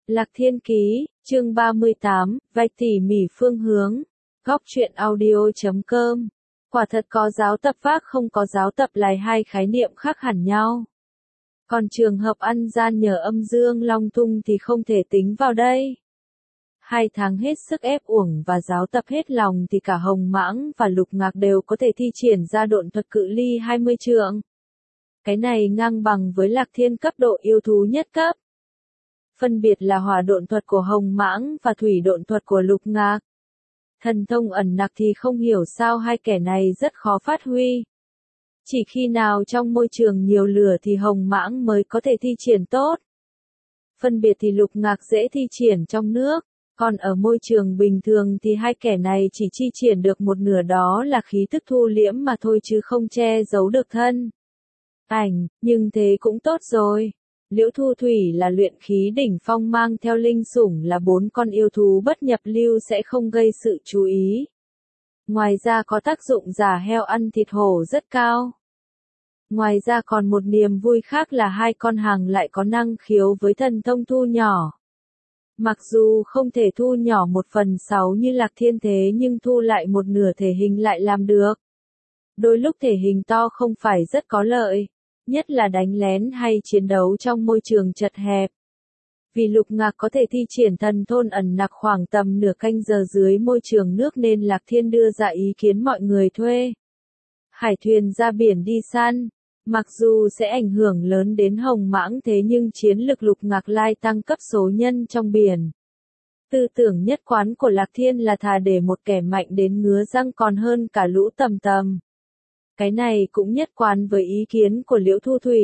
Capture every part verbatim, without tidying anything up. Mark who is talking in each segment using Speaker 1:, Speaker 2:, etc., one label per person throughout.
Speaker 1: Lạc Thiên Ký, chương ba mươi tám, vạch tỉ mỉ phương hướng. Góc truyện audio chấm com. Quả thật có giáo tập phác không có giáo tập là hai khái niệm khác hẳn nhau. Còn trường hợp ăn gian nhờ âm dương long tung thì không thể tính vào đây. Hai tháng hết sức ép uổng và giáo tập hết lòng thì cả Hồng Mãng và Lục Ngạc đều có thể thi triển ra độn thuật cự ly hai mươi trượng. Cái này ngang bằng với Lạc Thiên cấp độ yêu thú nhất cấp. Phân biệt là hỏa độn thuật của Hồng Mãng và thủy độn thuật của Lục Ngạc. Thần thông ẩn nặc thì không hiểu sao hai kẻ này rất khó phát huy. Chỉ khi nào trong môi trường nhiều lửa thì Hồng Mãng mới có thể thi triển tốt. Phân biệt thì Lục Ngạc dễ thi triển trong nước, còn ở môi trường bình thường thì hai kẻ này chỉ chi triển được một nửa, đó là khí tức thu liễm mà thôi chứ không che giấu được thân ảnh, nhưng thế cũng tốt rồi. Liễu Thu Thủy là luyện khí đỉnh phong mang theo linh sủng là bốn con yêu thú bất nhập lưu sẽ không gây sự chú ý. Ngoài ra có tác dụng giả heo ăn thịt hổ rất cao. Ngoài ra còn một niềm vui khác là hai con hàng lại có năng khiếu với thần thông thu nhỏ. Mặc dù không thể thu nhỏ một phần sáu như Lạc Thiên thế nhưng thu lại một nửa thể hình lại làm được. Đôi lúc thể hình to không phải rất có lợi, nhất là đánh lén hay chiến đấu trong môi trường chật hẹp. Vì Lục Ngạc có thể thi triển thần thôn ẩn nặc khoảng tầm nửa canh giờ dưới môi trường nước nên Lạc Thiên đưa ra ý kiến mọi người thuê hải thuyền ra biển đi săn. Mặc dù sẽ ảnh hưởng lớn đến Hồng Mãng thế nhưng chiến lực Lục Ngạc lai tăng cấp số nhân trong biển. Tư tưởng nhất quán của Lạc Thiên là thà để một kẻ mạnh đến ngứa răng còn hơn cả lũ tầm tầm. Cái này cũng nhất quán với ý kiến của Liễu Thu Thủy.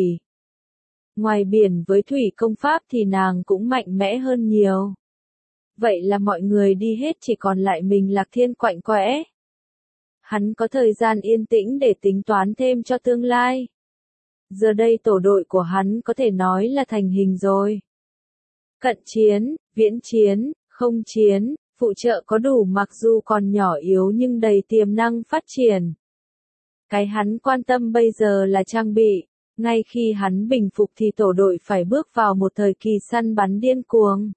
Speaker 1: Ngoài biển với thủy công pháp thì nàng cũng mạnh mẽ hơn nhiều. Vậy là mọi người đi hết chỉ còn lại mình Lạc Thiên quạnh quẽ. Hắn có thời gian yên tĩnh để tính toán thêm cho tương lai. Giờ đây tổ đội của hắn có thể nói là thành hình rồi. Cận chiến, viễn chiến, không chiến, phụ trợ có đủ mặc dù còn nhỏ yếu nhưng đầy tiềm năng phát triển. Cái hắn quan tâm bây giờ là trang bị. Ngay khi hắn bình phục thì tổ đội phải bước vào một thời kỳ săn bắn điên cuồng.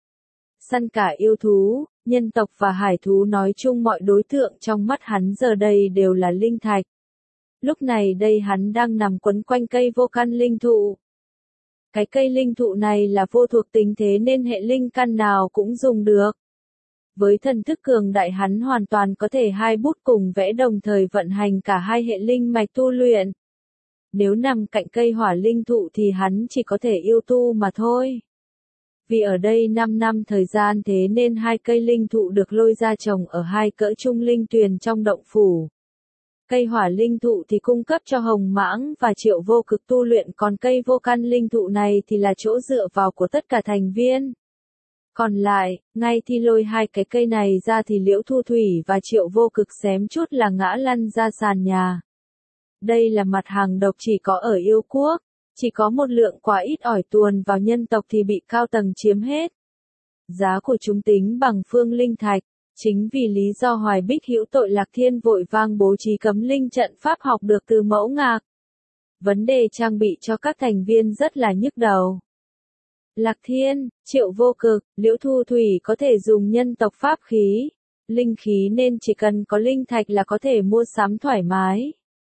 Speaker 1: Săn cả yêu thú, nhân tộc và hải thú nói chung mọi đối tượng trong mắt hắn giờ đây đều là linh thạch. Lúc này đây hắn đang nằm quấn quanh cây vô căn linh thụ. Cái cây linh thụ này là vô thuộc tính thế nên hệ linh căn nào cũng dùng được. Với thần thức cường đại hắn hoàn toàn có thể hai bút cùng vẽ đồng thời vận hành cả hai hệ linh mạch tu luyện. Nếu nằm cạnh cây hỏa linh thụ thì hắn chỉ có thể yêu tu mà thôi. Vì ở đây năm năm thời gian thế nên hai cây linh thụ được lôi ra trồng ở hai cỡ trung linh tuyền trong động phủ. Cây hỏa linh thụ thì cung cấp cho Hồng Mãng và Triệu Vô Cực tu luyện, còn cây vô căn linh thụ này thì là chỗ dựa vào của tất cả thành viên. Còn lại, ngay khi lôi hai cái cây này ra thì Liễu Thu Thủy và Triệu Vô Cực xém chút là ngã lăn ra sàn nhà. Đây là mặt hàng độc chỉ có ở yêu quốc, chỉ có một lượng quá ít ỏi tuồn vào nhân tộc thì bị cao tầng chiếm hết. Giá của chúng tính bằng phương linh thạch. Chính vì lý do Hoài Bích hữu tội Lạc Thiên vội vang bố trí cấm linh trận pháp học được từ Mẫu Ngạc. Vấn đề trang bị cho các thành viên rất là nhức đầu. Lạc Thiên, Triệu Vô Cực, Liễu Thu Thủy có thể dùng nhân tộc pháp khí, linh khí nên chỉ cần có linh thạch là có thể mua sắm thoải mái.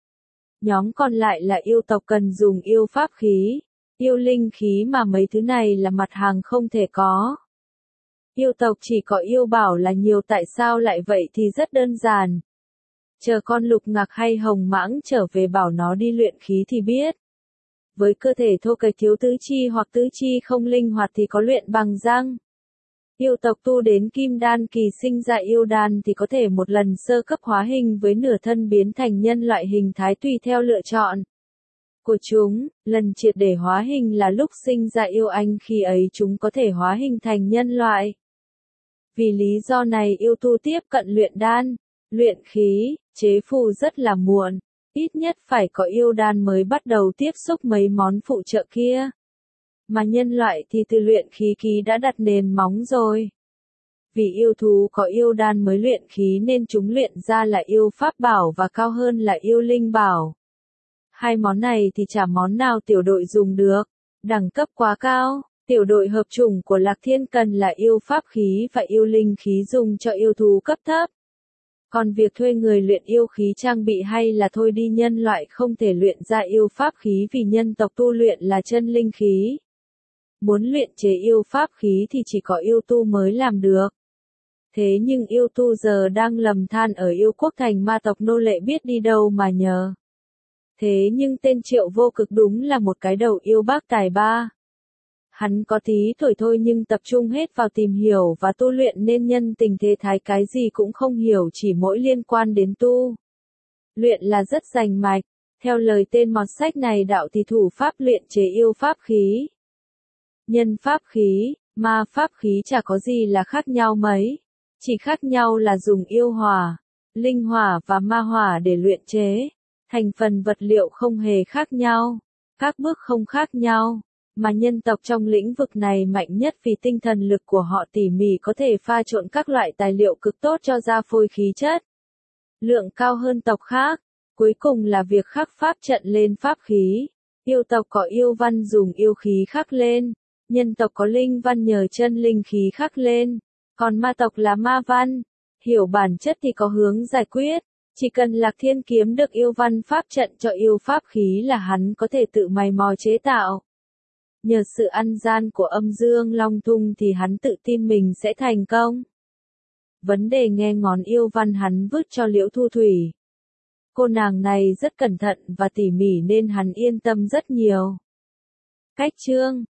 Speaker 1: Nhóm còn lại là yêu tộc cần dùng yêu pháp khí, yêu linh khí mà mấy thứ này là mặt hàng không thể có. Yêu tộc chỉ có yêu bảo là nhiều, tại sao lại vậy thì rất đơn giản. Chờ con Lục Ngạc hay Hồng Mãng trở về bảo nó đi luyện khí thì biết. Với cơ thể thô kệch thiếu tứ chi hoặc tứ chi không linh hoạt thì có luyện bằng răng. Yêu tộc tu đến kim đan kỳ sinh ra yêu đan thì có thể một lần sơ cấp hóa hình với nửa thân biến thành nhân loại hình thái tùy theo lựa chọn của chúng. Lần triệt để hóa hình là lúc sinh ra yêu anh, khi ấy chúng có thể hóa hình thành nhân loại. Vì lý do này yêu tu tiếp cận luyện đan, luyện khí, chế phù rất là muộn, ít nhất phải có yêu đan mới bắt đầu tiếp xúc mấy món phụ trợ kia. Mà nhân loại thì từ luyện khí khí đã đặt nền móng rồi. Vì yêu thú có yêu đan mới luyện khí nên chúng luyện ra là yêu pháp bảo và cao hơn là yêu linh bảo. Hai món này thì chả món nào tiểu đội dùng được, đẳng cấp quá cao, Tiểu đội hợp chủng của Lạc Thiên cần là yêu pháp khí và yêu linh khí dùng cho yêu thú cấp thấp. Còn việc thuê người luyện yêu khí trang bị hay là thôi đi, nhân loại không thể luyện ra yêu pháp khí vì nhân tộc tu luyện là chân linh khí. Muốn luyện chế yêu pháp khí thì chỉ có yêu tu mới làm được. Thế nhưng yêu tu giờ đang lầm than ở yêu quốc thành ma tộc nô lệ biết đi đâu mà nhờ. Thế nhưng tên Triệu Vô Cực đúng là một cái đầu yêu bác tài ba. Hắn có tí tuổi thôi nhưng tập trung hết vào tìm hiểu và tu luyện nên nhân tình thế thái cái gì cũng không hiểu, chỉ mỗi liên quan đến tu luyện là rất rành mạch. Theo lời tên mọt sách này, đạo thì thủ pháp luyện chế yêu pháp khí. Nhân pháp khí, ma pháp khí chả có gì là khác nhau mấy. Chỉ khác nhau là dùng yêu hỏa, linh hỏa và ma hỏa để luyện chế. Thành phần vật liệu không hề khác nhau. Các bước không khác nhau. Mà nhân tộc trong lĩnh vực này mạnh nhất vì tinh thần lực của họ tỉ mỉ, có thể pha trộn các loại tài liệu cực tốt cho ra phôi khí chất lượng cao hơn tộc khác. Cuối cùng là việc khắc pháp trận lên pháp khí. Yêu tộc có yêu văn dùng yêu khí khắc lên. Nhân tộc có linh văn nhờ chân linh khí khắc lên. Còn ma tộc là ma văn. Hiểu bản chất thì có hướng giải quyết. Chỉ cần Lạc Thiên kiếm được yêu văn pháp trận cho yêu pháp khí là hắn có thể tự mày mò chế tạo. Nhờ sự ăn gian của âm dương long thung thì hắn tự tin mình sẽ thành công. Vấn đề nghe ngón yêu văn hắn vứt cho Liễu Thu Thủy. Cô nàng này rất cẩn thận và tỉ mỉ nên hắn yên tâm rất nhiều. Cách chương